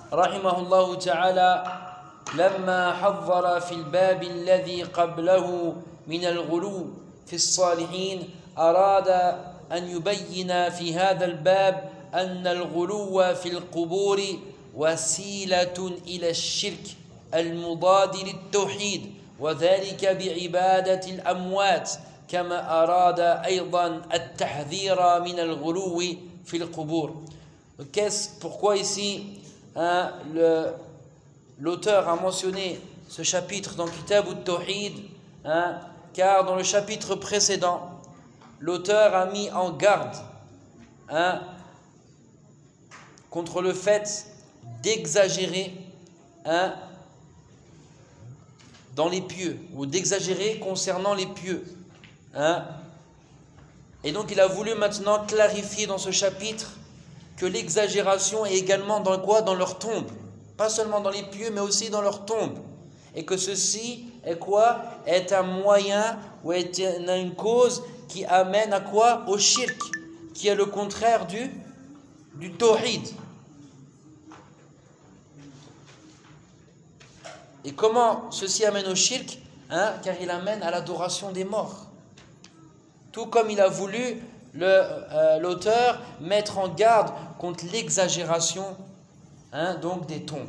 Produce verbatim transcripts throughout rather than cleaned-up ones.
رحمه الله تعالى لما حضر في الباب الذي قبله من الغلو في الصالحين أراد أن يبين في هذا الباب أن الغلو في القبور وسيلة إلى الشرك المضاد للتوحيد وذلك بعبادة الأموات كما أراد أيضا التحذير من الغلو في القبور. Qu'est-ce, pourquoi ici hein, le, l'auteur a mentionné ce chapitre dans Kitab al-Tawhid hein, car dans le chapitre précédent l'auteur a mis en garde hein, contre le fait d'exagérer hein, dans les pieux ou d'exagérer concernant les pieux hein. Et donc il a voulu maintenant clarifier dans ce chapitre que l'exagération est également dans quoi? Dans leur tombe, pas seulement dans les pieux mais aussi dans leur tombe, et que ceci est quoi? Est un moyen ou est une cause qui amène à quoi? Au shirk, qui est le contraire du, du tawhid. Et comment ceci amène au shirk hein? Car il amène à l'adoration des morts. Tout comme il a voulu, le, euh, l'auteur, mettre en garde contre l'exagération hein, donc des tombes.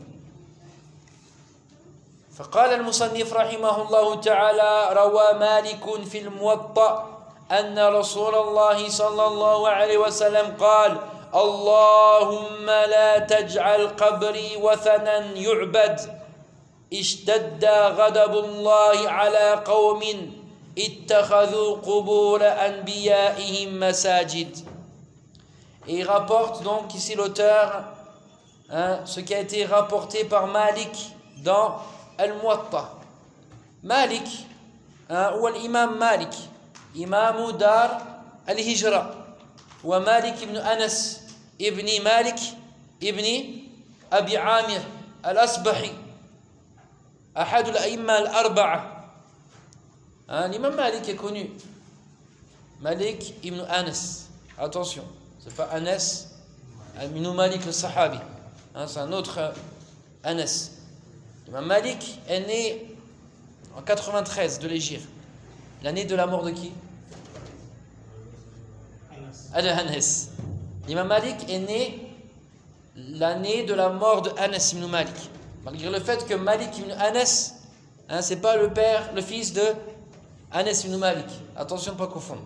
فقال المصنف رحمه الله تعالى روى مالك في الموطأ أن رسول الله صلى الله عليه وسلم قال اللهم لا تجعل قبري وثنا يعبد اشتد غضب الله على قوم اتخذوا قبور أنبيائهم مساجد. Et il rapporte donc ici l'auteur hein, ce qui a été rapporté par Malik dans Al-Muwatta. Malik hein, ou l'imam Malik إمام دار الهجرة ومالك بن أنس ابن مالك ابن أبي عامر الأصبحي أحد الأئمة الأربعة. L'imam Malik est connu. Malik ibn Anas. Attention, c'est pas Anas ibn Malik le Sahabi. Hein, c'est un autre Anas. L'imam Malik est né en quatre-vingt-treize de l'Hégire. L'année de la mort de qui? Al-Anas. L'imam Malik est né l'année de la mort de Anas ibn Malik. Malgré le fait que Malik ibn Anas, hein, c'est pas le père, le fils de Anas ibn Malik. Attention de ne pas confondre.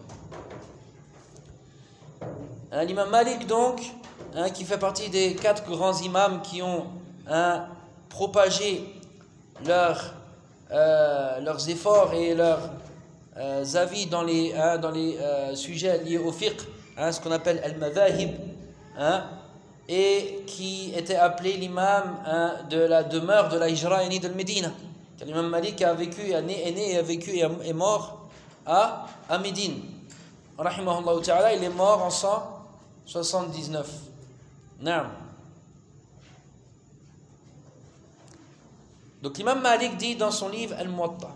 Hein, l'imam Malik donc, hein, qui fait partie des quatre grands imams qui ont hein, propagé leur, euh, leurs efforts et leurs Euh, avis dans les, hein, dans les euh, sujets liés au fiqh, hein, ce qu'on appelle al-madhahib, hein, et qui était appelé l'imam hein, de la demeure de la hijra et né de Médine. Car l'imam Malik a vécu, est né, est né et a vécu et est mort à, à Médine. Rahimahullah ta'ala, il est mort en cent soixante-dix-neuf. Naam. Donc l'imam Malik dit dans son livre Al-Muwatta.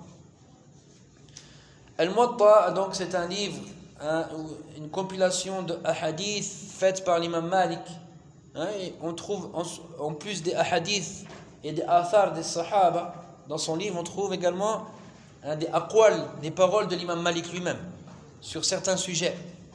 Al-Muwatta, donc c'est un livre, hein, une compilation de hadiths faite par l'imam Malik. Hein, et on trouve en, en plus des hadiths et des athars des sahaba, dans son livre on trouve également hein, des aqwal, des paroles de l'imam Malik lui-même sur certains sujets.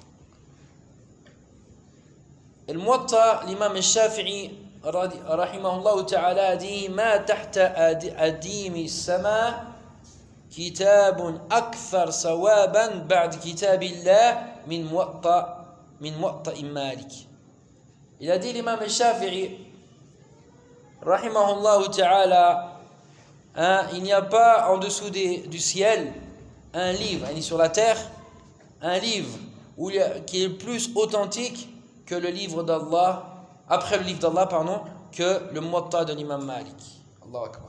Al-Muwatta, l'imam al-Shafi'i rahimahullah ta'ala dit ma tahta adimi sama كتاب أكثر ثوابا بعد كتاب الله من موطأ من موطأ مالك. Il a dit l'imam al-Shafi'i rahimahullah ta'ala hein, il n'y a pas en dessous des, du ciel un livre, il est sur la terre, un livre où il y a, qui est plus authentique que le livre d'Allah, après le livre d'Allah pardon, que le Muwatta de l'imam Malik. Allahu Akbar.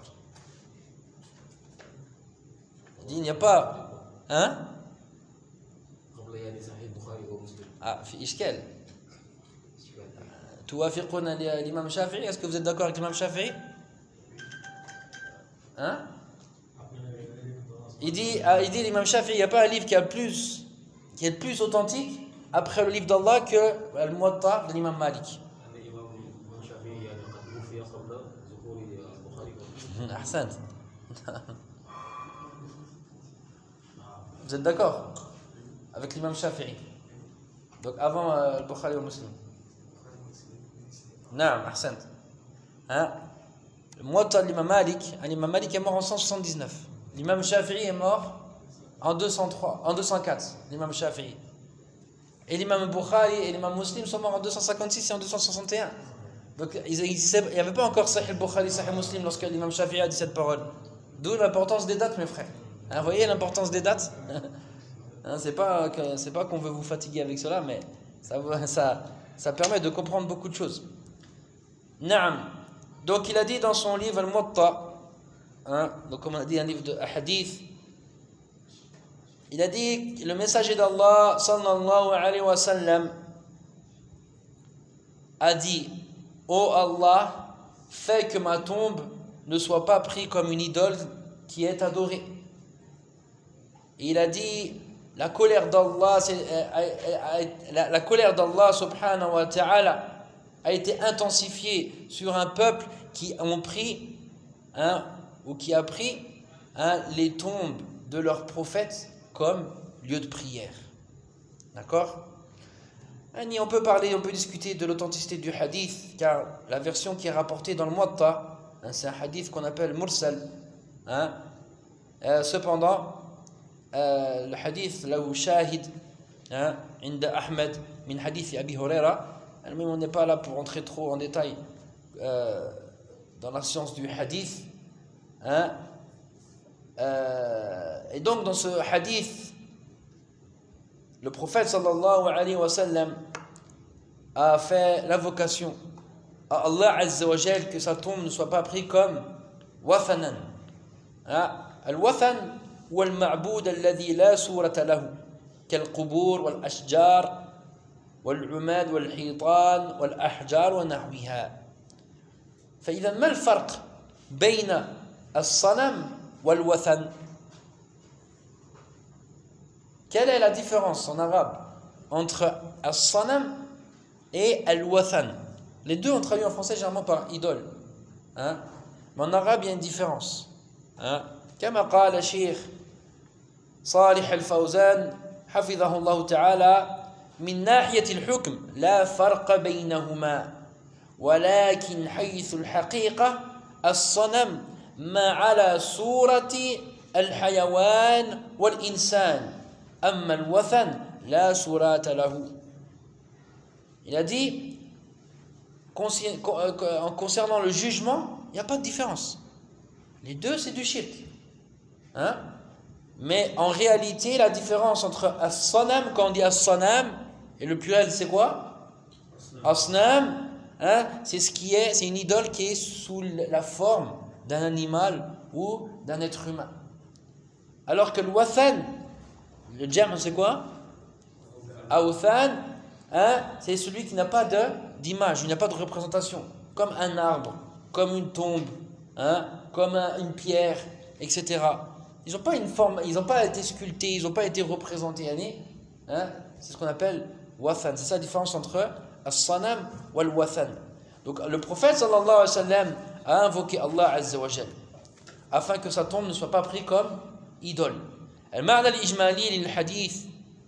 Il n'y a pas hein ah في إشكال توافقون l'imam Shafi'i. Est-ce que vous êtes d'accord avec l'imam Shafi'i? Hein il dit il dit l'imam Shafi'i, il n'y a pas un livre qui a plus qui est le plus authentique après le livre d'Allah que le Muwatta de l'imam Malik. Ahsan. Vous êtes d'accord avec l'imam Shafi'i? Donc avant euh, le Bukhari ou Muslim. Naam, ahsan. Hein? Le Muwatta de l'imam Malik, l'imam Malik est mort en cent soixante-dix-neuf. L'imam Shafi'i est mort en deux cent trois, en deux cent quatre, l'imam Shafi'i. Et l'imam Bukhari et l'imam Muslim sont morts en deux cent cinquante-six et en deux cent soixante et un. Donc il n'y avait pas encore Sahih Bukhari, Sahih Muslim lorsque l'imam Shafi'i a dit cette parole. D'où l'importance des dates, mes frères. Hein, vous voyez l'importance des dates? Hein, c'est pas que, c'est pas qu'on veut vous fatiguer avec cela, mais ça, ça, ça permet de comprendre beaucoup de choses. Naam. Donc il a dit dans son livre Al-Muwatta, hein, donc comme on a dit un livre de hadith, il a dit le messager d'Allah sallallahu alayhi wa sallam a dit: ô Allah, fais que ma tombe ne soit pas prise comme une idole qui est adorée. Et il a dit la colère d'Allah, la, la colère d'Allah subhanahu wa ta'ala a été intensifiée sur un peuple qui ont pris hein, ou qui a pris hein, les tombes de leurs prophètes comme lieu de prière. D'accord? On peut parler, on peut discuter de l'authenticité du hadith, car la version qui est rapportée dans le Muwatta, hein, c'est un hadith qu'on appelle mursal. Hein. Euh, cependant, euh, le hadith là où shahid, hein, inda Ahmed, min hadith Abi Huraira, même on n'est pas là pour entrer trop en détail euh, dans la science du hadith. Hein. Euh, et donc dans ce hadith, le prophète sallallahu alayhi wa sallam a fait l'invocation à Allah azza wa jal que sa tombe ne soit pas prise comme wathanan. Al-wathan huwa al-ma'boud alladhi la surata lahu kal-qubur wal-ashjar wal-umad wal-hitan wal-ahjar wa nahwiha. فإذا ما الفرق بين الصنم والوثن? Quelle est la différence en arabe entre as-sanam et al-wathan? Les deux ont traduit en français généralement par idole. Hein? Mais en arabe, il y a une différence. Hein? كما قال الشيخ صالح الفوزان حفظه الله تعالى من ناحية الحكم لا فرق بينهما ولكن حيث الحقيقة الصنم ما على صورة الحيوان والإنسان أما الوثن لا صورة له. Il a dit en concernant le jugement, il n'y a pas de différence. Les deux, c'est du shirk. Hein? Mais en réalité, la différence entre as-sanam, quand on dit as-sanam, et le pluriel, c'est quoi? Asnam, hein? C'est ce qui est, c'est une idole qui est sous la forme d'un animal ou d'un être humain. Alors que le wathan, le jam, c'est quoi? Awthan, hein? C'est celui qui n'a pas de, d'image, il n'a pas de représentation. Comme un arbre, comme une tombe, hein? Comme un, une pierre, et cetera. Ils n'ont pas une forme, ils n'ont pas été sculptés, ils n'ont pas été représentés. Hein? C'est ce qu'on appelle wathan. C'est ça la différence entre as-sanam ou al-wathan. Donc le prophète sallallahu alayhi wa sallam a invoqué Allah azza wa jal afin que sa tombe ne soit pas prise comme idole. المعنى الإجمالي للحديث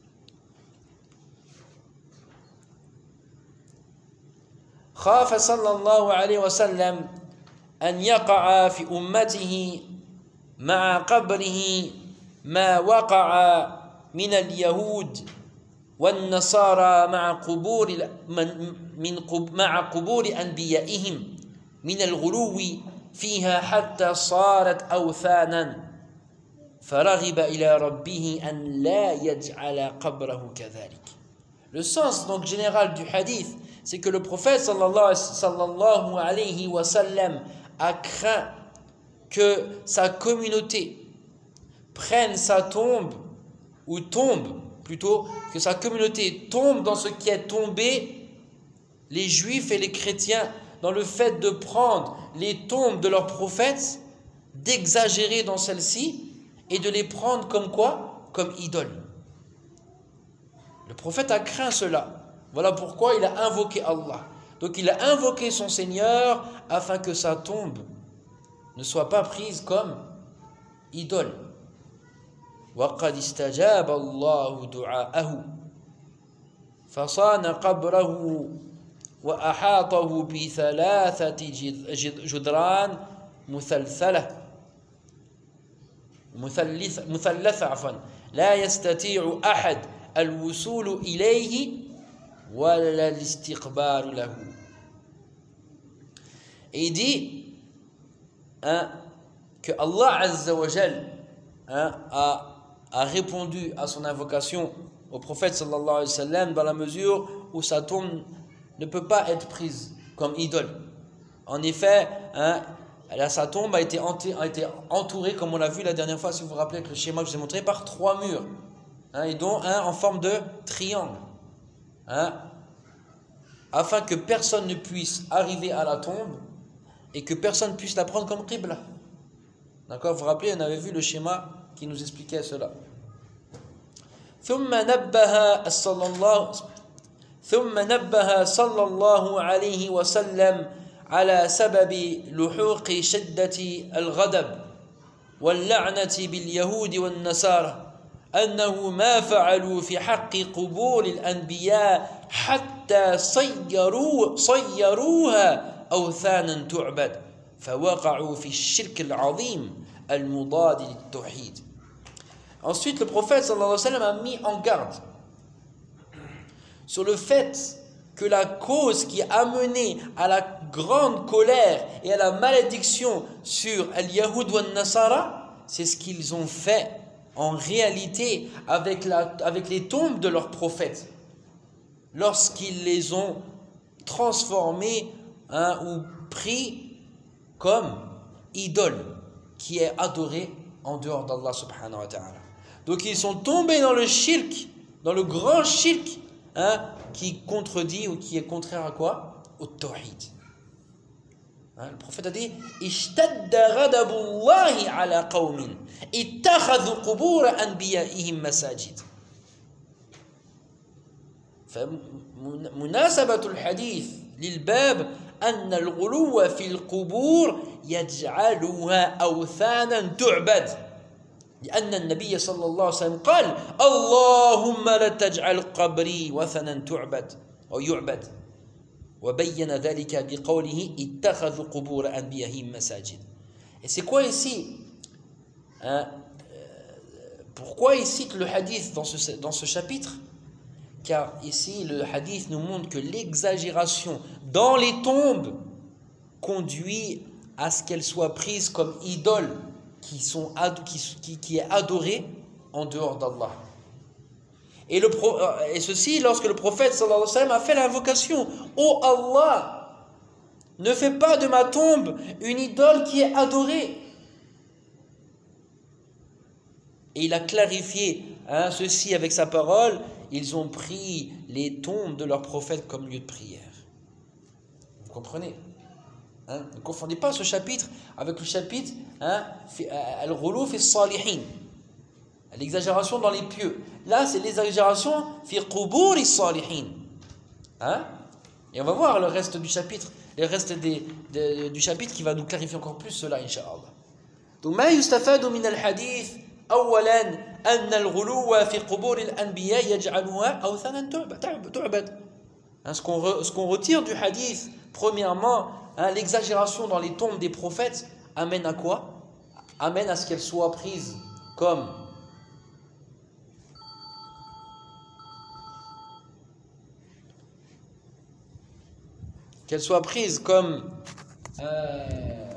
خاف صلى الله عليه وسلم أن يقع في أمته مع قبره ما وقع من اليهود والنصارى مع قبور من مع قبور أنبيائهم من الغلو فيها حتى صارت أوثانا فرغب إلى ربه أن لا يجعل قبره كذلك. Le sens donc général du hadith, c'est que le prophète sallallahu alayhi wa sallam a craint que sa communauté prenne sa tombe, ou tombe plutôt, que sa communauté tombe dans ce qui est tombé les juifs et les chrétiens, dans le fait de prendre les tombes de leurs prophètes, d'exagérer dans celles-ci et de les prendre comme quoi? Comme idoles. Le prophète a craint cela. Voilà pourquoi il a invoqué Allah. Donc il a invoqué son Seigneur afin que sa tombe ne soit pas prise comme idole. وَقَدْ اسْتَجَابَ اللَّهُ دُعَاءَهُ فَصَانَ قَبْرَهُ وأحاطه بثلاثة جدران مثلثلة مثلث مثلثة عفوا لا يستطيع أحد الوصول إليه ولا الاستقبال له. Et il dit hein, que Allah Azza wa Jal hein, a, a répondu à son invocation au prophète sallallahu alayhi wa sallam dans la mesure où sa tombe ne peut pas être prise comme idole. En effet, hein, là, sa tombe a été, a été entourée, comme on l'a vu la dernière fois, si vous vous rappelez avec le schéma que je vous ai montré, par trois murs, hein, et dont un en forme de triangle, hein, afin que personne ne puisse arriver à la tombe et que personne puisse la prendre comme qibla. D'accord, vous vous rappelez, on avait vu le schéma qui nous expliquait cela. ثم نبه صلى الله ثم نبه صلى الله عليه وسلم على سبب لحوق شدة الغضب واللعنة باليهود والنصارى أنه ما فعلوا في حق قبور الأنبياء حتى صيروا صيروها أوثانا تعبد فوقعوا في الشرك العظيم المضاد للتوحيد. Ensuite, le prophète sallallahu alayhi wa sallam a mis en garde sur le fait que la cause qui a amené à la grande colère et à la malédiction sur al-Yahoud wa al-Nasara, c'est ce qu'ils ont fait en réalité avec, la, avec les tombes de leurs prophètes, lorsqu'ils les ont transformés hein, ou pris comme idole qui est adorée en dehors d'Allah subhanahu wa ta'ala. Donc ils sont tombés dans le shirk, dans le grand shirk, hein, qui contredit ou qui est contraire à quoi? Au tawhid. Hein, le prophète a dit ishtadda ghadabullahi ala qawmin ittakhadhu qubur anbiya'ihim masajid. فمناسبة الحديث للباب أن الغلو في القبور يجعلها أوثانا تعبد لأن النبي صلى الله عليه وسلم قال اللهم لا تجعل قبري وثنا تعبد أو يعبد وبين ذلك بقوله اتخذوا قبور أنبيائهم مساجد. Et c'est quoi ici hein, pourquoi il cite le hadith dans ce, dans ce chapitre? Car ici le hadith nous montre que l'exagération dans les tombes conduit à ce qu'elles soient prises comme idoles qui, sont, qui, qui, qui est adorée en dehors d'Allah. Et, le, et ceci lorsque le prophète sallallahu alayhi wa sallam a fait l'invocation ô Allah, ne fais pas de ma tombe une idole qui est adorée. Et il a clarifié hein, ceci avec sa parole. Ils ont pris les tombes de leurs prophètes comme lieu de prière. Vous comprenez hein? Ne confondez pas ce chapitre avec le chapitre hein, Al-Ghulu fi Salihin, l'exagération dans les pieux. Là, c'est l'exagération fi Qubur Salihin. Hein? Et on va voir le reste du chapitre, le reste des, de, du chapitre qui va nous clarifier encore plus cela, Inch'Allah. Donc, ma yustafadu min al-hadith. أولا أن الغلو في قبور الأنبياء يجعلها أوثانا تعبد. Ce qu'on re, ce qu'on retire du hadith, premièrement, hein, l'exagération dans les tombes des prophètes amène à quoi? Amène à ce qu'elles soient prises comme qu'elles soient prises comme euh,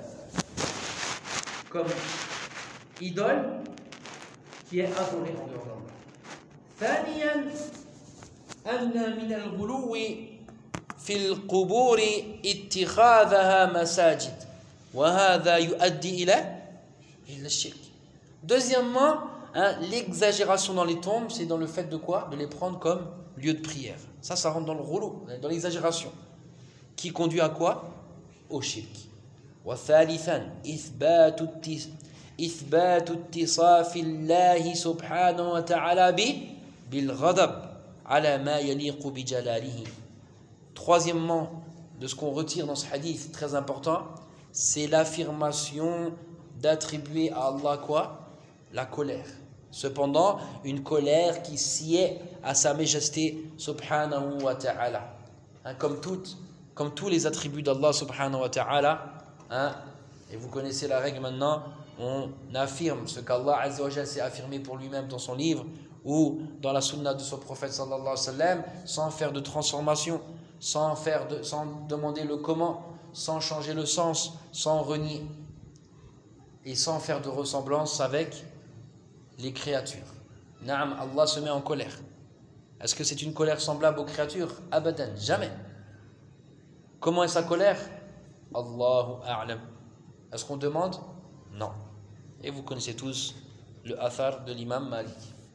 comme idole qui est adoré en dehors d'Allah. ثانيا أن من الغلو في القبور اتخاذها مساجد وهذا يؤدي إلى إلى الشرك. Deuxièmement, hein, l'exagération dans les tombes, c'est dans le fait de quoi? De les prendre comme lieu de prière. Ça, ça rentre dans le ghulu, dans l'exagération, qui conduit à quoi? Au shirk. وثالثا إثبات التس إثبات اتصاف الله سبحانه وتعالى بالغضب على ما يليق بجلاله. Troisièmement, de ce qu'on retire dans ce hadith très important, c'est l'affirmation d'attribuer à Allah quoi? La colère. Cependant, une colère qui sied à sa majesté subhanahu wa ta'ala. Hein, comme, toutes, comme tous les attributs d'Allah subhanahu wa ta'ala, hein, et vous connaissez la règle maintenant, on affirme ce qu'Allah azza wa jalla s'est affirmé pour lui-même dans son livre ou dans la sunna de son prophète sallallahu alayhi wa sallam, sans faire de transformation, sans, faire de, sans demander le comment, sans changer le sens, sans renier et sans faire de ressemblance avec les créatures. Naam, Allah se met en colère. Est-ce que c'est une colère semblable aux créatures? Abadan, jamais. Comment est sa colère? Allahu a'lam. Est-ce qu'on demande? Non. Et vous connaissez tous le athar de l'imam Malik.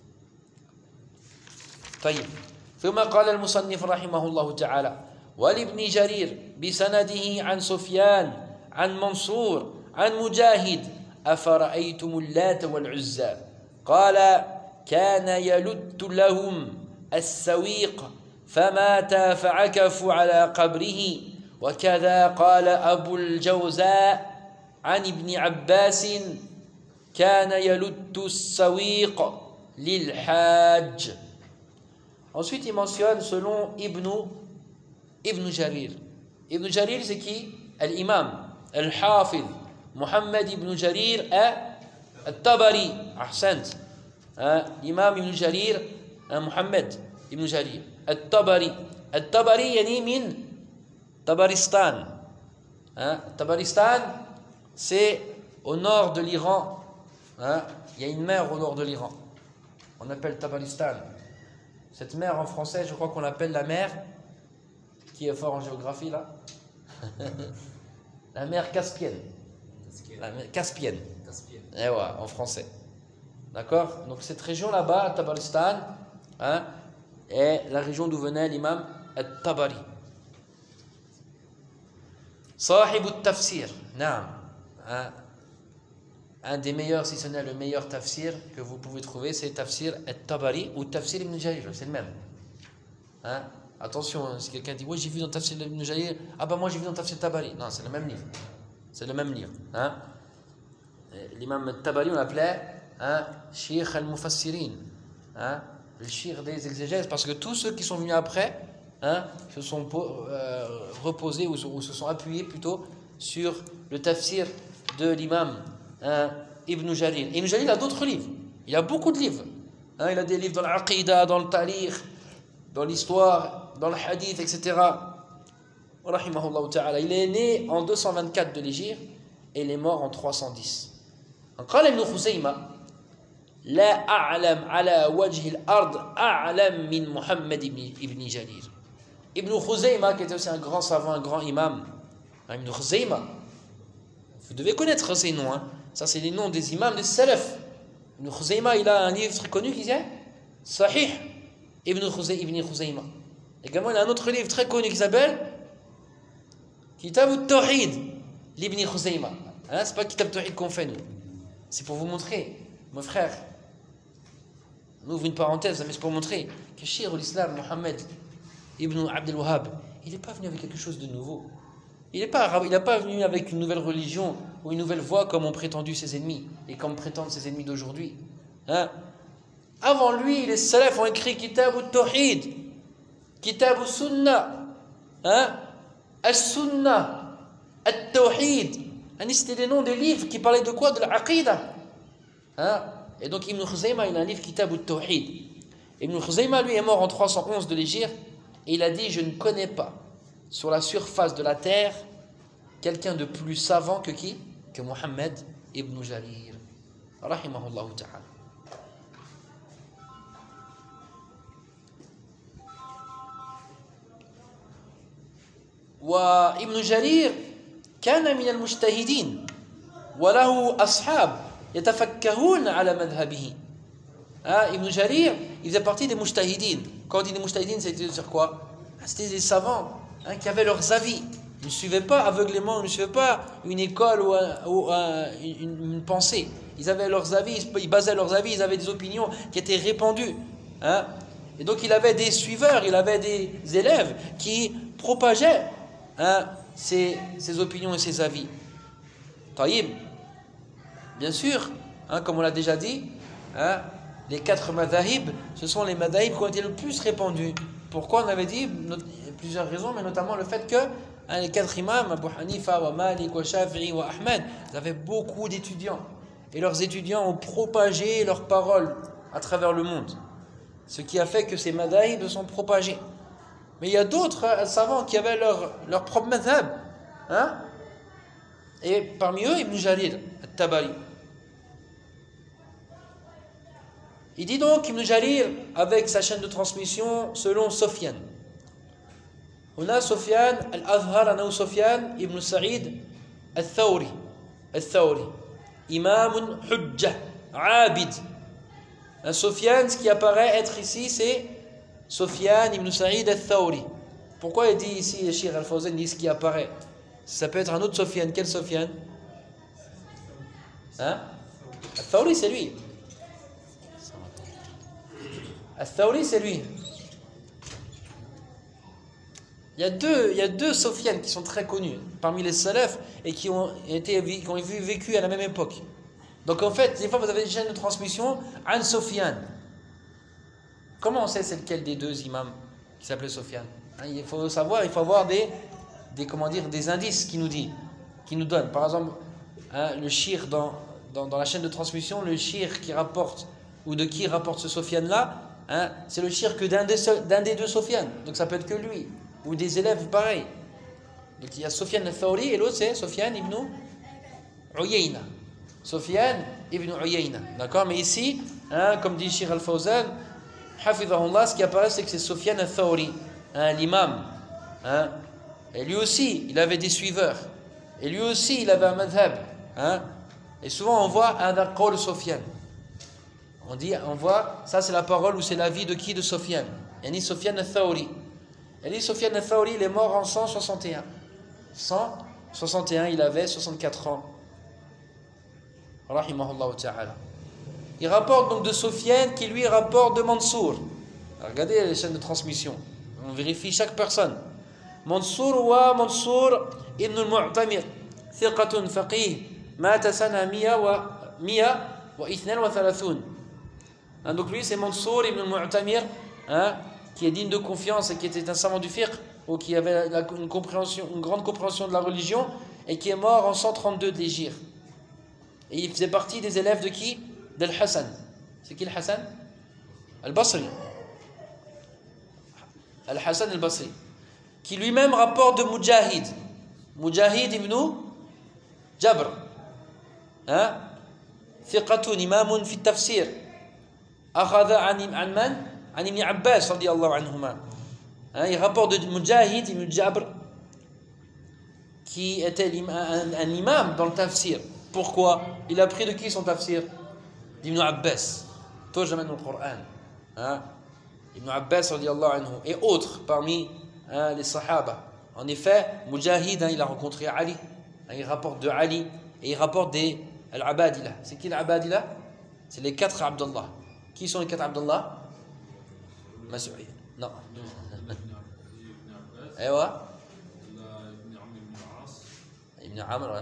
طيب ثم قال المصنف رحمه الله تعالى ولابن جرير بسنده عن سفيان عن منصور عن مجاهد أفرأيتم اللات والعزى قال كان يلت لهم السويق فمات فعكفوا على قبره وكذا قال أبو الجوزاء عن ابن عباس كان يلت السويق للحاج. Ensuite, il mentionne selon Ibn, Ibn Jarir. Ibn Jarir, c'est qui? Al-Imam, Al-Hafid, Muhammad Ibn Jarir Al-Tabari. Ahsant. L'imam Ibn Jarir, Muhammad Ibn Jarir Al-Tabari. Al-Tabari, yani min Tabaristan. Tabaristan, c'est au nord de l'Iran. Il y a une mer au nord de l'Iran. On appelle Tabaristan. Cette mer en français, je crois qu'on l'appelle la mer, qui est fort en géographie là, la mer Caspienne. La mer Caspienne. Caspienne. Et ouais, en français. D'accord? Donc cette région là-bas, Tabaristan, hein, est la région d'où venait l'imam Al-Tabari. Sahib al-Tafsir. Naam. Hein. Un des meilleurs, si ce n'est le meilleur tafsir que vous pouvez trouver, c'est tafsir al-Tabari ou tafsir ibn Jarir, c'est le même. Hein? Attention, si quelqu'un dit, oui, j'ai vu dans tafsir ibn Jarir, ah ben moi j'ai vu dans tafsir al-Tabari. Non, c'est le même livre. C'est le même livre. Hein? L'imam al-Tabari, on l'appelait hein, Shir al-Mufassirin, hein? Le shir des exégèses, parce que tous ceux qui sont venus après hein, se sont euh, reposés ou, ou se sont appuyés plutôt sur le tafsir de l'imam Hein, Ibn Jarir. Ibn Jarir a d'autres livres. Il a beaucoup de livres. Hein, il a des livres dans l'Aqidah, dans le Tarikh, dans l'histoire, dans le Hadith, et cetera. Rahimahullah ta'ala. Il est né en deux cent vingt-quatre de l'Hégire et il est mort en trois cent dix. قال ابن خزيمة لا أعلم على وجه الأرض أعلم من محمد ibn Jarir. Ibn Khuzayma, qui était aussi un grand savant, un grand imam. Ibn Khuzayma. Vous devez connaître ces noms. Hein. Ça, c'est les noms des imams des salaf. Ibn Khuzayma, il a un livre très connu qui s'appelle Sahih Ibn Khuzayma. Également, il a un autre livre très connu qui s'appelle Kitab al-Tawhid l'Ibn Khuzayma. Hein, c'est pas Kitab al-Tawhid qu'on fait, nous. C'est pour vous montrer, mon frère. On ouvre une parenthèse, mais c'est pour montrer que Shir al-Islam, Mohammed Ibn Abdel Wahhab, il n'est pas venu avec quelque chose de nouveau. Il n'est pas, il pas venu avec une nouvelle religion ou une nouvelle voie comme ont prétendu ses ennemis et comme prétendent ses ennemis d'aujourd'hui. Hein? Avant lui, les salafs ont écrit Kitab al-Tawhid, Kitab al-Sunnah, hein? Al-Sunnah, Al-Tawhid. C'était des noms des livres qui parlaient de quoi? De l'Aqidah. Hein? Et donc Ibn Khuzayma, il a un livre Kitab al-Tawhid. Ibn Khuzayma, lui, est mort en trois cent onze de l'Hégire et il a dit: je ne connais pas sur la surface de la terre quelqu'un de plus savant que qui? Que Muhammad ibn Jarir rahimahullah ta'ala. وابن جرير كان من المجتهدين وله أصحاب يتفكهون على مذهبه. Ah, Ibn Jarir, il faisait partie des mujtahidines. Quand on dit des mujtahidines, c'était dire quoi? C'était des savants hein, qui avaient leurs avis. Ils ne suivaient pas aveuglément, ils ne suivaient pas une école ou, un, ou un, une, une pensée. Ils avaient leurs avis, ils basaient leurs avis, ils avaient des opinions qui étaient répandues. Hein. Et donc il avait des suiveurs, il avait des élèves qui propageaient hein, ses, ses opinions et ses avis. Taïb. Bien sûr, hein, comme on l'a déjà dit, hein, les quatre madhahib, ce sont les madhahib qui ont été le plus répandus. Pourquoi? On avait dit plusieurs raisons, mais notamment le fait que hein, les quatre imams, Abu Hanifa, wa Malik, wa Shafi'i, wa Ahmed, ils avaient beaucoup d'étudiants. Et leurs étudiants ont propagé leurs paroles à travers le monde. Ce qui a fait que ces madhahib se sont propagés. Mais il y a d'autres hein, savants qui avaient leur, leur propre madhab. Hein? Et parmi eux, Ibn Jarir, al-Tabari. Il dit donc Ibn Jarir, avec sa chaîne de transmission, selon Sofiane. On a Sofiane al-Azhar, on a Sofiane ibn Sa'id al-Thawri. Al-Thawri. Imam Hujjah, Abid. Un Sofiane, ce qui apparaît être ici, c'est Sofiane ibn Sa'id al-Thawri. Pourquoi il dit ici, Cheikh Al-Fawzan dit ce qui apparaît? Ça peut être un autre Sofiane. Quel Sofiane? Hein? Al-Thawri, c'est lui. Al-Thawri, c'est lui. Il y a deux, il y a deux Sofianes qui sont très connus parmi les salafs et qui ont été qui ont vécu à la même époque. Donc en fait, des fois vous avez des chaînes de transmission, An Sofiane. Comment on sait c'est lequel des deux imams qui s'appelait Sofiane? Hein, il faut savoir, il faut avoir des, des comment dire, des indices qui nous dit, qui nous donnent. Par exemple, hein, le shir dans, dans dans la chaîne de transmission, le shir qui rapporte ou de qui rapporte ce Sofiane là, hein, c'est le shir que d'un des d'un des deux Sofiane. Donc ça peut être que lui. Ou des élèves pareils. Donc il y a Sofiane al-Thawri et l'autre c'est Sofiane ibn Uyayna. Sofiane ibn Uyayna. D'accord? Mais ici, hein, comme dit Cheikh Al-Fawzan, Hafidhahullah, ce qui apparaît c'est que c'est Sofiane al-Thawri, hein, l'imam. Hein? Et lui aussi, il avait des suiveurs. Et lui aussi, il avait un madhab. Hein? Et souvent on voit un qawl Sofiane. On dit, on voit, ça c'est la parole ou c'est la vie de qui? De Sofiane. Yani Sofiane al-Thawri. Et dit Sofiane al-Thawri, il est mort en cent soixante et un. cent soixante et un, il avait soixante-quatre ans. Rahimahullah ta'ala. Il rapporte donc de Sofiane qui lui rapporte de Mansour. Alors, regardez les chaînes de transmission. On vérifie chaque personne. Mansour wa Mansour ibn al-Mu'tamir. Thiqatun faqih. Mata sana miya wa miya wa ithnan wa thalathun. Donc lui c'est Mansour ibn al-Mu'tamir. Hein, qui est digne de confiance et qui était un savant du fiqh ou qui avait une, compréhension, une grande compréhension de la religion et qui est mort en cent trente-deux de l'Hégire. Et il faisait partie des élèves de qui? D'Al-Hassan. C'est qui le Hassan? Al-Basri. Al-Hassan al-Basri. Qui lui-même rapporte de Mujahid. Mujahid ibn Jabr. Hein? Thiqatun imamun fi tafsir. Akhadha an man? An Ibn Abbas radiyallahu anhuma. Hein, il rapporte de Mujahid ibn Jabr qui était un, un, un imam dans le tafsir. Pourquoi? Il a pris de qui son tafsir? D'Ibn Abbas. Toujours dans le Coran. Hein? Ibn Abbas radiyallahu anhu et autres parmi hein, les sahaba. En effet, Mujahid, hein, il a rencontré Ali. Hein, il rapporte de Ali et il rapporte des Al-Abadila. C'est qui l'Abadila? C'est les quatre Abdullah. Qui sont les quatre Abdullah? Mas'ud. Non. ايوه ابن عمرو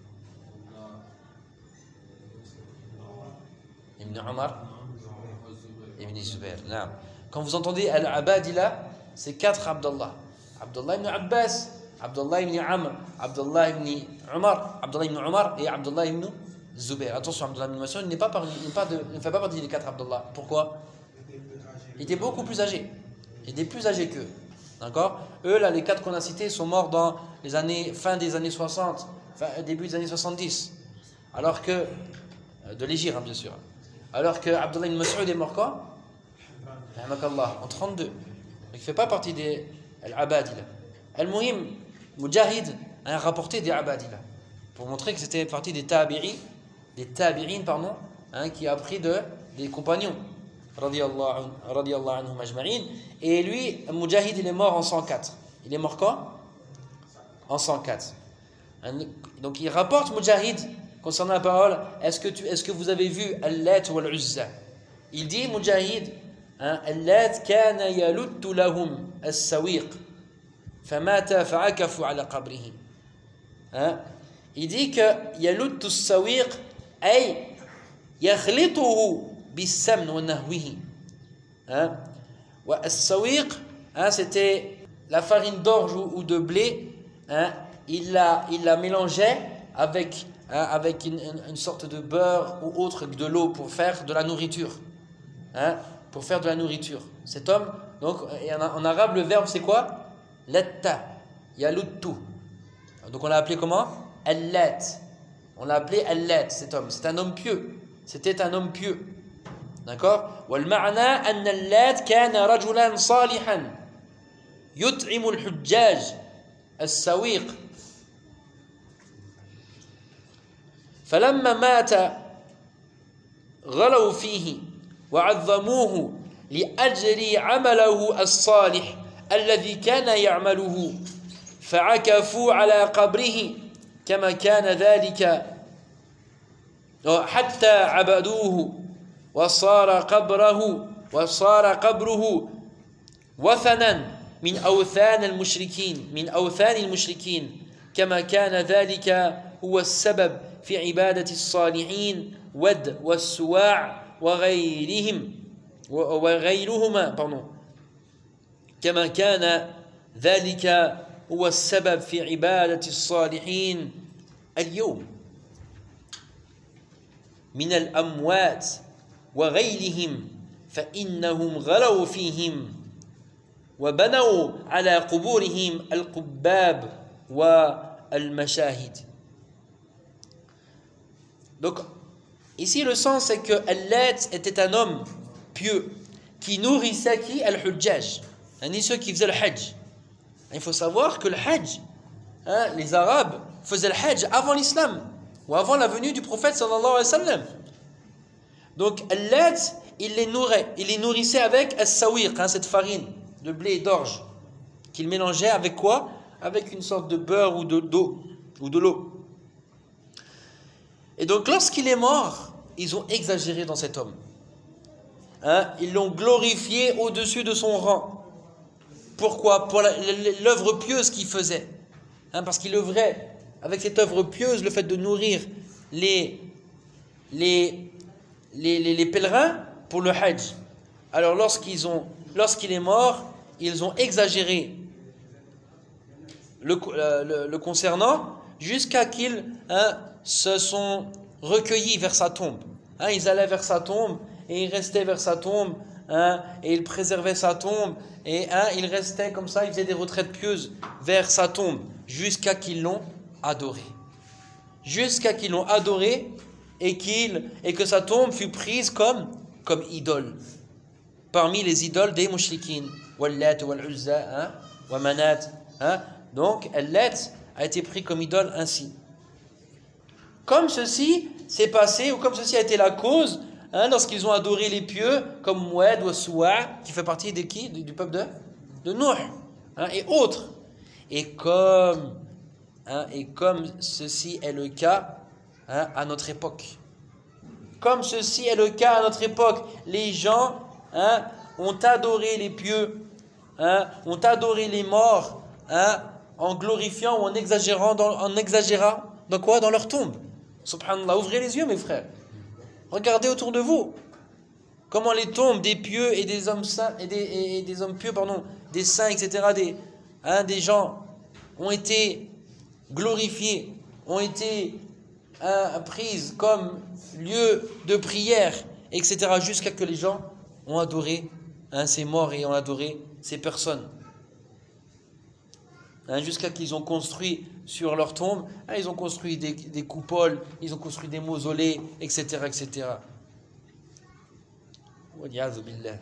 ابن عمر ابن Zubair. نعم. Quand vous entendez Al-Abadila, c'est quatre Abdullah. Abdullah ibn Abbas, Abdullah ibn Amr, Abdullah ibn Umar, Abdullah ibn Umar et Abdullah ibn Zubair. Attention, Abdullah ibn Mas'ud n'est pas parmi, n'est pas de, ne fait pas partie des quatre Abdullah. Pourquoi? Il était beaucoup plus âgé. Il était plus âgé qu'eux. D'accord? Eux, là, les quatre qu'on a cités sont morts dans les années, fin des années soixante, fin, début des années soixante-dix. Alors que, de l'Hégire, hein, bien sûr. Alors que Abdullah ibn Mas'ud est mort quand? En trente-deux. Donc il ne fait pas partie des Al-Abadila. Al-Muhim, Mujahid a rapporté des Abadila. Pour montrer que c'était partie des Tabi'in, des Tabi'in, pardon, hein, qui a appris de, des compagnons. Radiyallahu anhum ajma'in. Et lui, Mujahid, il est mort en cent quatre. Il est mort quand? En cent quatre. Donc il rapporte Mujahid concernant la parole, est-ce que, tu, est-ce que vous avez vu Al-Lat ou Al-Uzza? Il dit, Mujahid, Al-Lat kana yaluttu lahum as-sawiq فمات فعكفوا على قبره. Hein? Il dit que يلت السويق أي يخلطه بالسمن ونهوه. Hein? والسويق, hein, c'était la farine d'orge ou, ou de blé. Hein? Il la, il la mélangeait avec, hein, avec une, une, une sorte de beurre ou autre que de l'eau pour faire de la nourriture. Hein? Pour faire de la nourriture. Cet homme, donc, en, en arabe, le verbe c'est quoi? Latta, yaluttu. Donc on l'a appelé comment? Allat. On l'a appelé Allat, cet homme. C'est un homme pieux. C'était un homme pieux. D'accord? والمعنى أن اللات كان رجلا صالحا يطعم الحجاج السويق. فلما مات غلوا فيه وعظموه لأجل عمله الصالح الذي كان يعمله فعكفوا على قبره كما كان ذلك حتى عبدوه وصار قبره وصار قبره وثنا من أوثان المشركين من أوثان المشركين كما كان ذلك هو السبب في عبادة الصالحين ود والسواع وغيرهم وغيرهما pardon كما كان ذلك هو السبب في عبادة الصالحين اليوم من الأموات وغيرهم فإنهم غلوا فيهم وبنوا على قبورهم القباب والمشاهد. Donc ici le sens c'est que Allat était un homme pieux qui nourrissait qui? Al-Hujjaj, ni ceux qui faisaient le Hajj. Il faut savoir que le Hajj, hein, les Arabes faisaient le Hajj avant l'islam ou avant la venue du prophète sallallahu alayhi wa sallam. Donc Allat, il les nourrait, il les nourrissait avec as-sawiq, hein, cette farine de blé et d'orge qu'il mélangeait avec quoi? Avec une sorte de beurre ou de d'eau ou de l'eau. Et donc lorsqu'il est mort, ils ont exagéré dans cet homme. Hein, ils l'ont glorifié au-dessus de son rang. Pourquoi? Pour la, l'œuvre pieuse qu'il faisait. Hein, parce qu'il œuvrait avec cette œuvre pieuse, le fait de nourrir les, les, les, les, les pèlerins pour le Hajj. Alors lorsqu'ils ont, lorsqu'il est mort, ils ont exagéré le, le, le concernant jusqu'à qu'ils, hein, se sont recueillis vers sa tombe. Hein, ils allaient vers sa tombe et ils restaient vers sa tombe, hein, et ils préservaient sa tombe et hein, ils restaient comme ça, ils faisaient des retraites pieuses vers sa tombe jusqu'à qu'ils l'ont adoré. Jusqu'à qu'ils l'ont adoré et, qu'il, et que sa tombe fut prise comme, comme idole. Parmi les idoles des mouchriquines. Wallat, wal-Uzza, wa Manat. Donc, Allat a été pris comme idole ainsi. Comme ceci s'est passé, ou comme ceci a été la cause, hein, lorsqu'ils ont adoré les pieux, comme Mouad ou Sou'a, qui fait partie de qui? Du, du peuple de, de Nuh, hein, et autres. Et comme, hein, et comme ceci est le cas, hein, à notre époque. Comme ceci est le cas à notre époque, les gens, hein, ont adoré les pieux, hein, ont adoré les morts, hein, en glorifiant ou en exagérant, dans, en exagérant dans quoi? Dans leur tombe. Subhanallah, ouvrez les yeux mes frères. Regardez autour de vous. Comment les tombes des pieux et des hommes saints et des, et des hommes pieux, pardon, des saints, et cetera, des, hein, des gens ont été glorifiés, ont été hein, prises comme lieu de prière, et cetera, jusqu'à que les gens ont adoré hein, ces morts et ont adoré ces personnes. Hein, jusqu'à qu'ils ont construit sur leur tombe, hein, ils ont construit des, des coupoles, ils ont construit des mausolées, et cetera, et cetera. والعياذ بالله.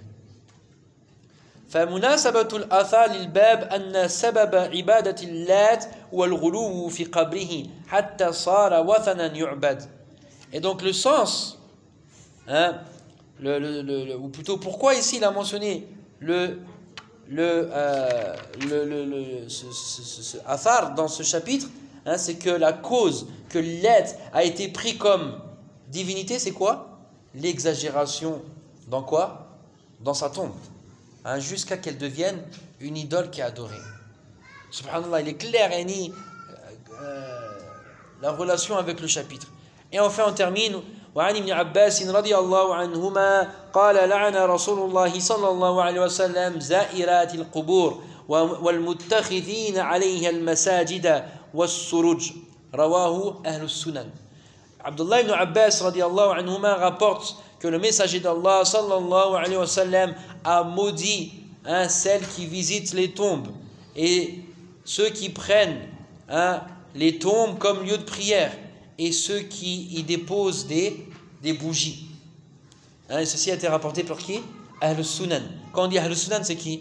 فمناسبة الآثار للباب أن سبب عبادة اللات والغلو في قبره حتى صار وثنا يعبد. Et donc le sens, hein, le, le, le, le, ou plutôt pourquoi ici il a mentionné le le euh, le, le, le ce, ce, ce, ce athar dans ce chapitre, hein, c'est que la cause que Lat a été pris comme divinité, c'est quoi? L'exagération. Dans quoi? Dans sa tombe, hein, jusqu'à qu'elle devienne une idole qui est adorée. Subhanallah, il est clair, yani, euh, la relation avec le chapitre. Et enfin, on termine. وعن ابن عباس رضي الله عنهما قال لعن رسول الله صلى الله عليه وسلم زائرات القبور والمتخذين عليها المساجد والسرج رواه أهل السنن. Abdullah ibn Abbas radiallahu anhuma rapporte que le messager d'Allah sallallahu alayhi wa sallam a maudit hein, celles qui visitent les tombes et ceux qui prennent hein, les tombes comme lieu de prière et ceux qui y déposent des, des bougies. Hein, et ceci a été rapporté par qui? Ahl Sunan. Quand on dit Ahl Sunan, c'est qui?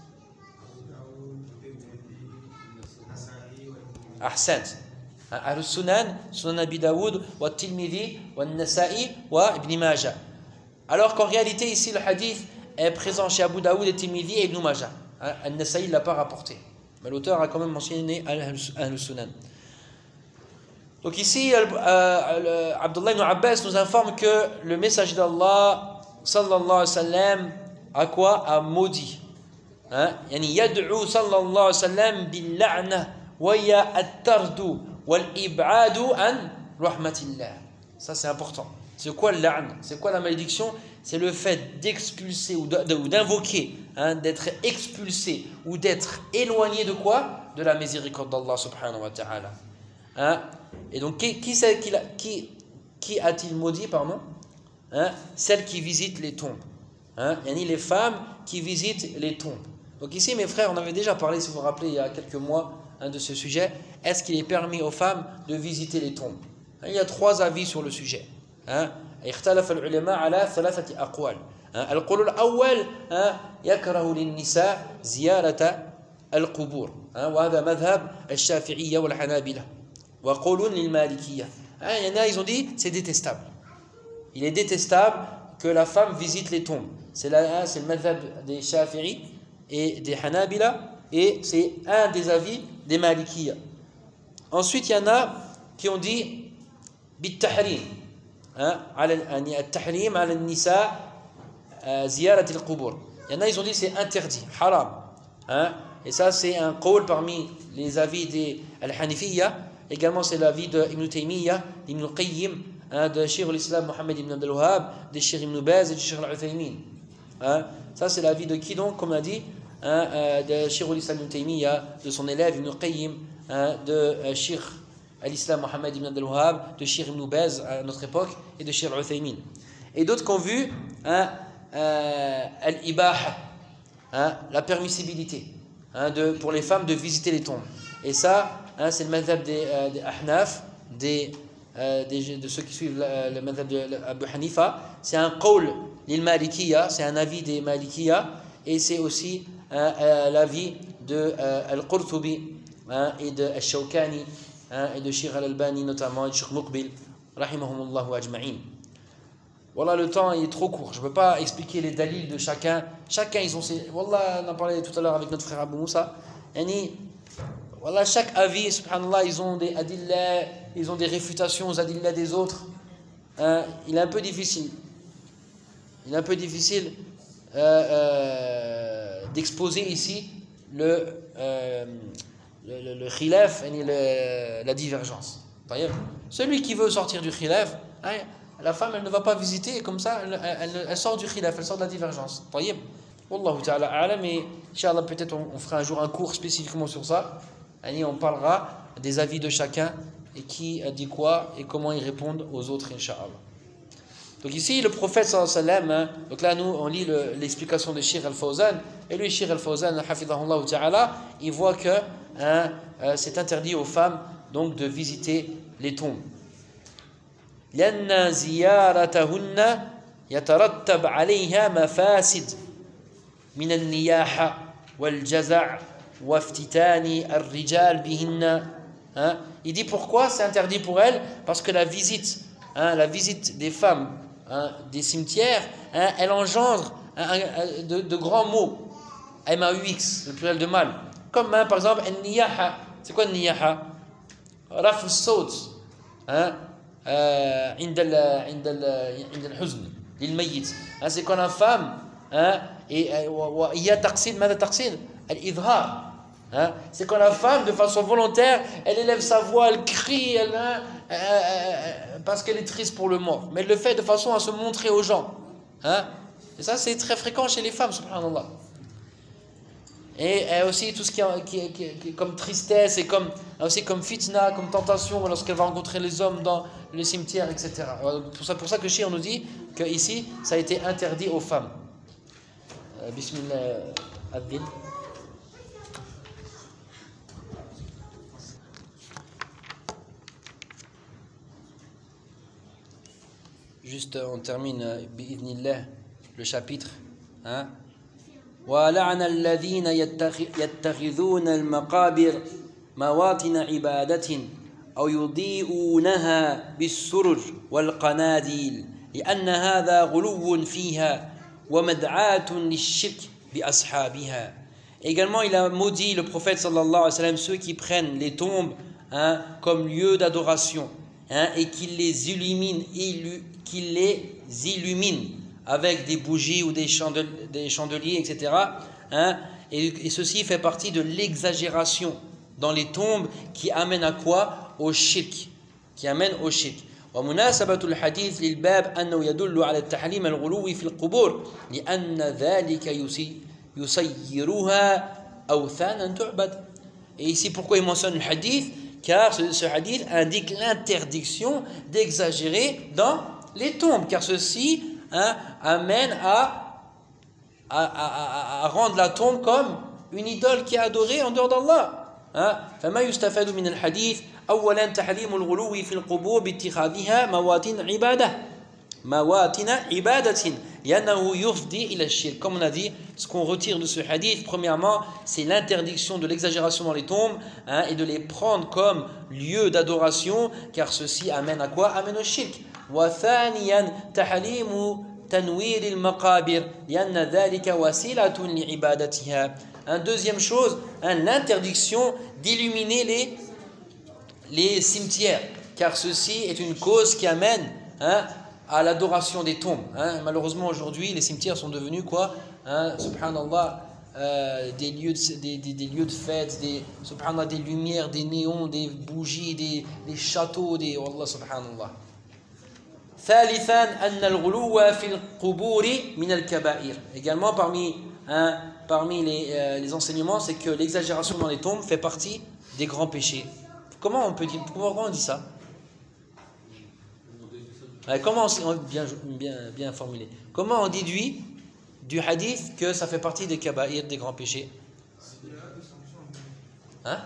Ahsant. Ahl Sunan, Sunan Abi Daoud, wa Tirmidhi, wa Nasa'i, wa Ibn Majah. Alors qu'en réalité, ici, le hadith est présent chez Abu Daoud et Tirmidhi et Ibn Majah. Al-Nasa'i ne l'a pas rapporté. Mais l'auteur a quand même mentionné Ahl Sunan. Donc ici, euh, Abdullah ibn Abbas nous informe que le messager d'Allah, sallallahu alayhi wa sallam, a quoi? A maudit. Hein? Yani yad'u sallallahu alayhi wa sallam bil la'na wa ya at-tardu wal-ib'adu an rahmatillah. Ça c'est important. C'est quoi le la'n? C'est quoi la malédiction? C'est le fait d'expulser ou d'invoquer, hein, d'être expulsé ou d'être éloigné de quoi? De la miséricorde d'Allah subhanahu wa ta'ala. Hein? Et donc qui, qui, qui, qui, qui a-t-il maudit, pardon? Hein? Celles qui visitent les tombes. Hein? Yani les femmes qui visitent les tombes. Donc ici mes frères, on avait déjà parlé, si vous vous rappelez, il y a quelques mois, hein, de ce sujet. Est-ce qu'il est permis aux femmes de visiter les tombes? Hein, il y a trois avis sur le sujet. اختلف العلماء على ثلاثة أقوال. القول الأول يكره للنساء زيارة القبور وهذا مذهب الشافعية والحنابلة وقول للمالكية. Il y en a, ils ont dit c'est détestable. Il est détestable que la femme visite les tombes. C'est, la, c'est le madhab des Shafi'i et des Hanabila et c'est un des avis des Malikiya. Ensuite, il y en a qui ont dit بالتحريم على التحريم على النساء زيارة القبور. Il y en a, ils ont dit c'est interdit, haram. Hein? Et ça, c'est un qawl parmi les avis des Al-Hanifiyya. Également, c'est l'avis de Ibn Taymiyyah, d'Ibn Qayyim, hein, de Cheikh al-Islam Mohammed ibn Abdel Wahhab, de Cheikh Ibn Baz et de Cheikh al-Uthaymin. Hein? Ça, c'est l'avis de qui donc, comme on a dit, hein, euh, de Cheikh al-Islam Ibn Taymiyyah, de son élève Ibn Qayyim, hein, de euh, Cheikh al-Islam Mohammed ibn Abdel Wahhab, de Cheikh Ibn Baz à notre époque, et de Cheikh al-Uthaymin. Et d'autres qui ont vu hein, euh, al-ibaha, hein, la permissibilité hein, de, pour les femmes de visiter les tombes. Et ça, hein, c'est le madhab des, euh, des Ahnaf, des, euh, des, de ceux qui suivent le, le madhab de Abu Hanifa. C'est un qawl lil Malikiya, c'est un avis des Malikiya, et c'est aussi euh, euh, l'avis de euh, Al-Qurtubi hein, et de Al-Shawkani hein, et de Cheikh Al-Albani notamment, et de Cheikh Muqbil, rahimahumullahu ajma'in. Voilà, le temps est trop court. Je ne peux pas expliquer les dalils de chacun. Chacun, ils ont ses... Wallah, on en parlait tout à l'heure avec notre frère Abou Moussa. Yani, voilà, chaque avis, subhanallah, ils ont des adillah, ils ont des réfutations aux adillah des autres. Hein, il est un peu difficile. Il est un peu difficile euh, euh, d'exposer ici le, euh, le, le, le khilaf, yani le, la divergence. Celui qui veut sortir du khilaf, hein, la femme, elle ne va pas visiter, et comme ça, elle, elle, elle, elle sort du khilaf, elle sort de la divergence. Wallahu ta'ala a'lam, mais Inch'Allah, peut-être on, on fera un jour un cours spécifiquement sur ça. Et on parlera des avis de chacun et qui dit quoi et comment ils répondent aux autres, Inch'Allah. Donc ici, le prophète sallallahu alayhi wa sallam, hein, donc là, nous, on lit le, l'explication de Cheikh Al-Fawzan, et lui, Cheikh Al-Fawzan, hafidhahullah ta'ala, il voit que hein, euh, c'est interdit aux femmes donc de visiter les tombes. لأن زيارتهن يترتب عليها مفاسد من النياحة والجزع وافتتان الرجال بهن. Hein? Il dit pourquoi c'est interdit pour elle? Parce que la visite, hein, la visite des femmes hein, des cimetières, hein, elle engendre hein, de, de grands mots. M A U X, le pluriel de mal. Comme hein, par exemple, النياحة. C'est quoi النياحة? رفع الصوت. Hein? Euh, عند ال عند ال عند الحزن للميت. Hein, c'est quand la femme hein, et il y a taqsid, ماذا تقصيد؟ الإظهار. Hein? C'est quand la femme, de façon volontaire, elle élève sa voix, elle crie, elle, hein, euh, euh, parce qu'elle est triste pour le mort. Mais elle le fait de façon à se montrer aux gens. Hein? Et ça, c'est très fréquent chez les femmes, subhanallah. Et, et aussi tout ce qui est, qui, est, qui, est, qui est comme tristesse et comme, aussi comme fitna, comme tentation, lorsqu'elle va rencontrer les hommes dans le cimetière, et cetera. Pour ça, pour ça que Cheikh nous dit que ici, ça a été interdit aux femmes. Euh, Bismillah, Abdin. Juste, on termine, bi'idhnillah, le chapitre. Hein? وَلَعْنَ الَّذِينَ يَتَّخِذُونَ الْمَقَابِرَ مَوَاطِنَ عِبَادَةٍ أَوْ يُضِيئُونَهَا بِالسُّرُجِ وَالْقَنَادِيلِ لِأَنَّ هَذَا غُلُوٌّ فِيهَا وَمَدْعَاةٌ لِلشِّرْكِ بِأَصْحَابِهَا. Également, il a maudit le prophète sallallahu alayhi wa sallam ceux qui prennent les tombes, hein, comme lieu d'adoration, hein, et qui les illuminent, illu, qui les illuminent avec des bougies ou des, chandel, des chandeliers, et cetera. Hein, et, et ceci fait partie de l'exagération dans les tombes qui amène à quoi? Au shirk. Qui amène au shirk. ومناسبة الحديث للباب أنه يدل على التحريم الغلو في القبور لأن ذلك يسيرها أوثانا تعبد. Et ici, pourquoi il mentionne le hadith? Car ce, ce hadith indique l'interdiction d'exagérer dans les tombes, car ceci Hein, amène à, à, à, à rendre la tombe comme une idole qui est adorée en dehors d'Allah. Hein? فما يستفاد من الحديث أولا تحريم الغلو في القبور باتخاذها مواطن عبادة مواطن عبادة لأنه يفضي إلى الشرك. Comme on a dit, ce qu'on retire de ce hadith, premièrement, c'est l'interdiction de l'exagération dans les tombes, hein, et de les prendre comme lieu d'adoration, car ceci amène à quoi? Amène au shirk. وثانيا تحريم تنوير المقابر لأن ذلك وسيلة لعبادتها. Un deuxième chose, hein, l'interdiction d'illuminer les, les cimetières, car ceci est une cause qui amène, hein, à l'adoration des tombes. Hein. Malheureusement aujourd'hui, les cimetières sont devenus quoi? Hein, subhanallah, euh, des, lieux de, des, des, des lieux de fête, des, subhanallah, des lumières, des néons, des bougies, des, des châteaux, des wallah subhanallah. ثالثا أن الغلو في القبور من الكبائر. Également parmi, hein, parmi les, euh, les enseignements, c'est que l'exagération dans les tombes fait partie des grands péchés. Comment on peut dire, comment on dit ça? Ouais, comment on, bien, bien, bien formulé. Comment on déduit du hadith que ça fait partie des kaba'ir, des grands péchés? Hein?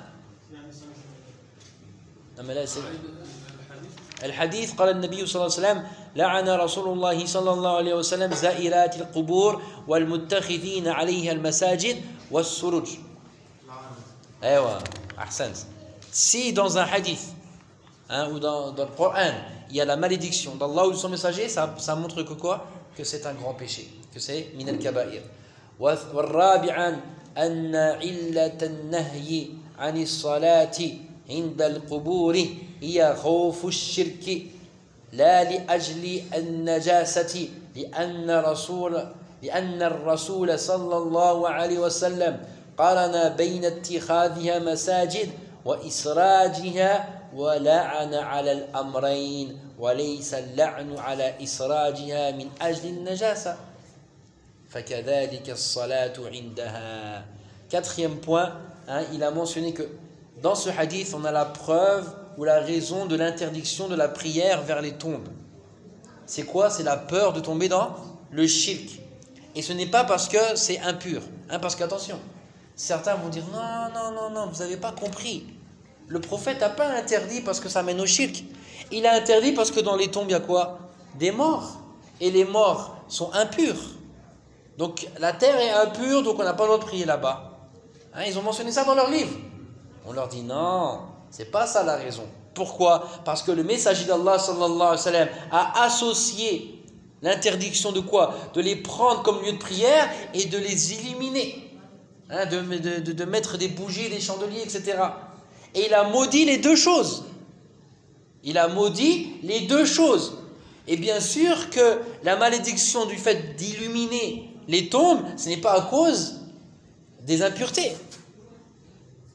Non mais là c'est الحديث قال النبي صلى الله عليه وسلم لعن رسول الله صلى الله عليه وسلم زائرات القبور والمتخذين عليها المساجد والسرج. ايوه احسنت. Si dans un hadith, hein, ou dans, dans le Coran, il y a la malédiction d'Allah ou de son messager, ça, ça montre que quoi? Que c'est un grand péché, que c'est min al-kaba'ir. والرابعا أن علة النهي عن الصلاة عند القبور هي خوف الشرك لا لأجل النجاسة لأن رسول لأن الرسول صلى الله عليه وسلم قارن بين اتخاذها مساجد وإسراجها ولعن على الأمرين وليس اللعن على إسراجها من أجل النجاسة فكذلك الصلاة عندها. Quatrième point, hein, il a mentionné que dans ce hadith, on a la preuve ou la raison de l'interdiction de la prière vers les tombes. C'est quoi? C'est la peur de tomber dans le shirk. Et ce n'est pas parce que c'est impur. Hein, parce qu'attention, certains vont dire non, non, non, non, vous n'avez pas compris. Le prophète n'a pas interdit parce que ça mène au shirk. Il a interdit parce que dans les tombes, il y a quoi? Des morts. Et les morts sont impurs. Donc la terre est impure, donc on n'a pas le droit de prier là-bas. Hein, ils ont mentionné ça dans leur livre. On leur dit non, c'est pas ça la raison. Pourquoi? Parce que le messager d'Allah sallallahu alayhi wa sallam a associé l'interdiction de quoi? De les prendre comme lieu de prière et de les éliminer, hein, de, de, de, de mettre des bougies, des chandeliers, et cetera. Et il a maudit les deux choses. Il a maudit les deux choses. Et bien sûr que la malédiction du fait d'illuminer les tombes, ce n'est pas à cause des impuretés.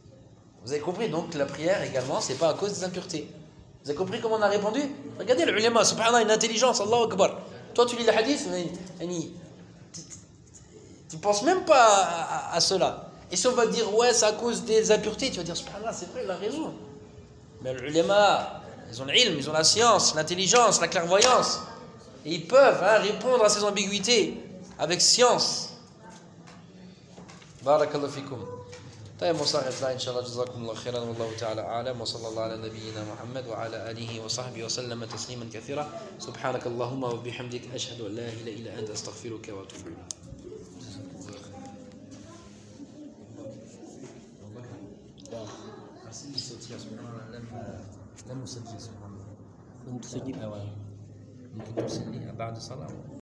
Vous avez compris, donc la prière également, c'est pas à cause des impuretés. Vous avez compris comment on a répondu? Regardez l'ulama, subhanallah, une intelligence, Allahu Akbar. Toi tu lis le hadith, mais tu ne penses même pas à, à, à cela. Et si on va te dire, ouais, c'est à cause des impuretés, tu vas dire, subhanallah, c'est vrai, il a raison. Mais l'ulama, ils ont l'ilm, ils ont la science, l'intelligence, la clairvoyance. Et ils peuvent hein, répondre à ces ambiguïtés avec science. Barakallahu fikum. طيب مصاحب لا إن شاء الله جزاكم الله خيرا والله تعالى أعلم وصلى الله على نبينا محمد وعلى آله وصحبه وسلم تسليما كثيرا سبحانك اللهم وبحمدك أشهد أن لا إله إلا أنت أستغفرك وأتوب إليك. لم نسجل سبحان الله لم تسجل أولا ممكن ترسل لي بعد الصلاة